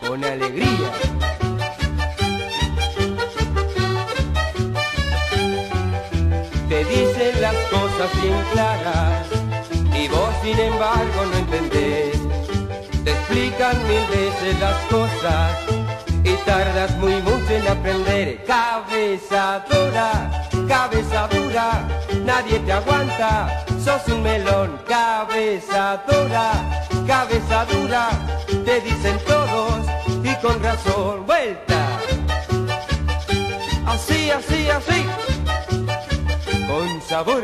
con alegría. Te dicen las cosas bien claras y vos sin embargo no entendés. Te explican mil veces las cosas y tardas muy mucho en aprender. Cabeza dura, nadie te aguanta, sos un melón. Cabeza dura, te dicen todos y con razón. Vuelta, así, así, así, con sabor.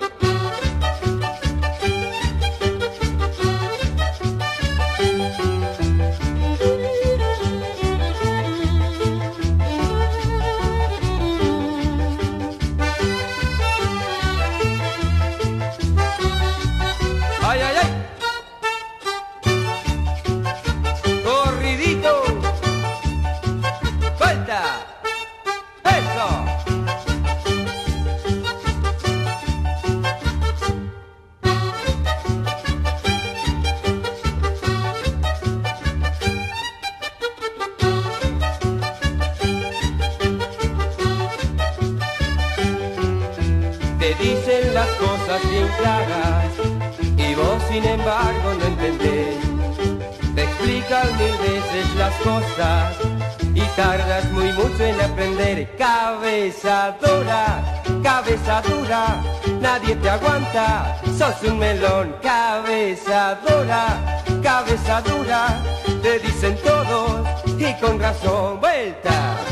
¡Ay, ay, ay! ¡Corridito! ¡Vuelta! ¡Eso! Te dicen las cosas bien claras y vos sin embargo no entendés. Te explican mil veces las cosas y tardas muy mucho en aprender. Cabeza dura, nadie te aguanta, sos un melón. Cabeza dura, te dicen todos y con razón. Vuelta.